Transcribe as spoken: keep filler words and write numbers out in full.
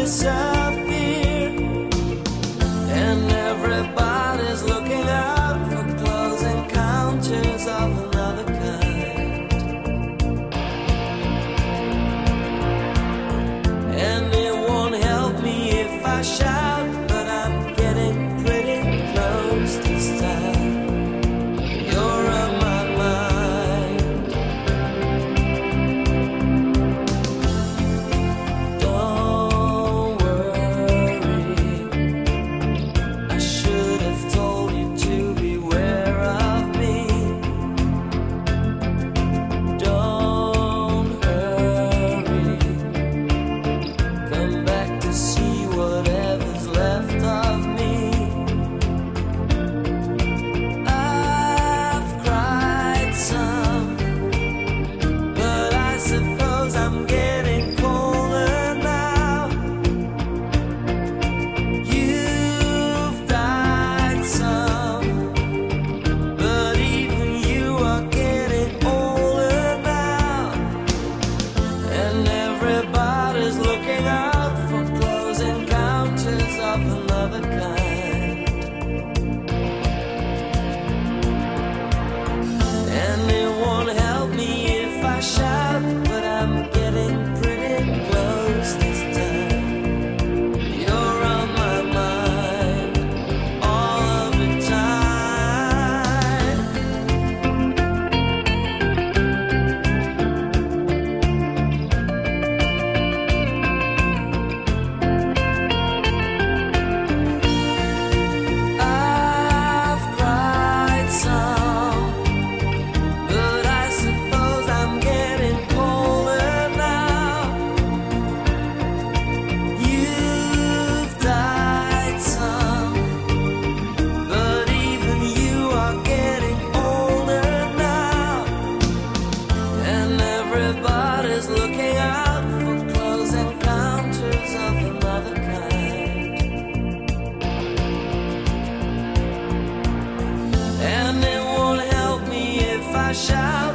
disappear, and everybody's looking out for close encounters of another kind. And it won't help me if I shout, but I'm getting pretty close this time. You're on my mind. Don't worry, I should have told you to beware of me. Don't hurry, come back to see whatever's left of me. I've cried some, but I suppose I'm getting colder now. You've died some, but even you are getting older now. And everybody's looking out for close encounters of another kind. And it won't help me if I shout, but I'm getting pretty close this time. You're on my mind all of the time. I've cried some, but I suppose I'm getting colder now. You've died some, but even you are getting older now. And everybody's looking out for close encounters of another kind. And it won't help me if I shout,